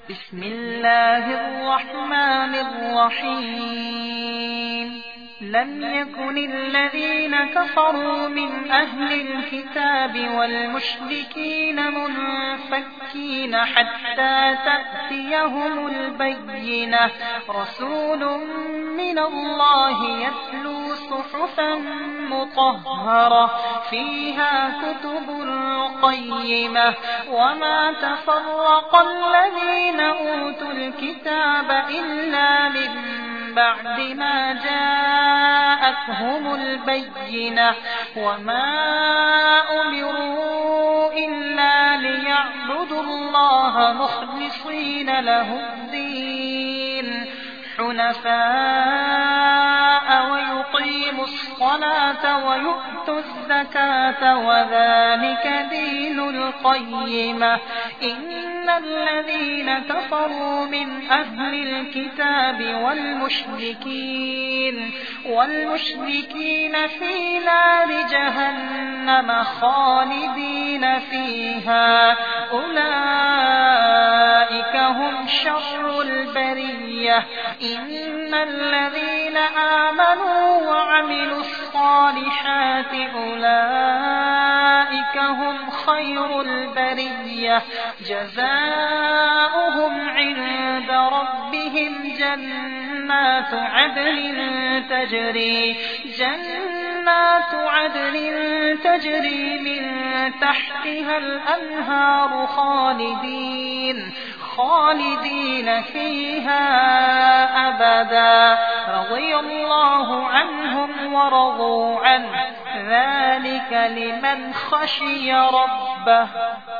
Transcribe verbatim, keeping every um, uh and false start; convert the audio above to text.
بسم الله الرحمن الرحيم لم يكن الذين كفروا من أهل الكتاب والمشركين منفكين حتى تأتيهم البينة رسول من الله يتلو صحفا مطهرة فيها كتب قيمة وما تفرق الذين أوتوا الكتاب إلا من بعد ما جاءتهم البينة وما أمروا إلا ليعبدوا الله مخلصين له الدين حنفاء ويقيموا الصلاة ويؤتوا الزكاة وذلك دين القيمة إن الذين كفروا من أهل الكتاب والمشركين والمشركين في نار جهنم خالدين فيها أولئك هم شر البرية إن الذين آمنوا وعملوا الصالحات أولئك هم خير البرية جزاؤهم عند ربهم جنات عدن تجري جنات عدن تجري من تحتها الأنهار خالدين خالدين فيها أبدا رضي الله عنهم ورضوا عنه ذلك لمن خشي ربه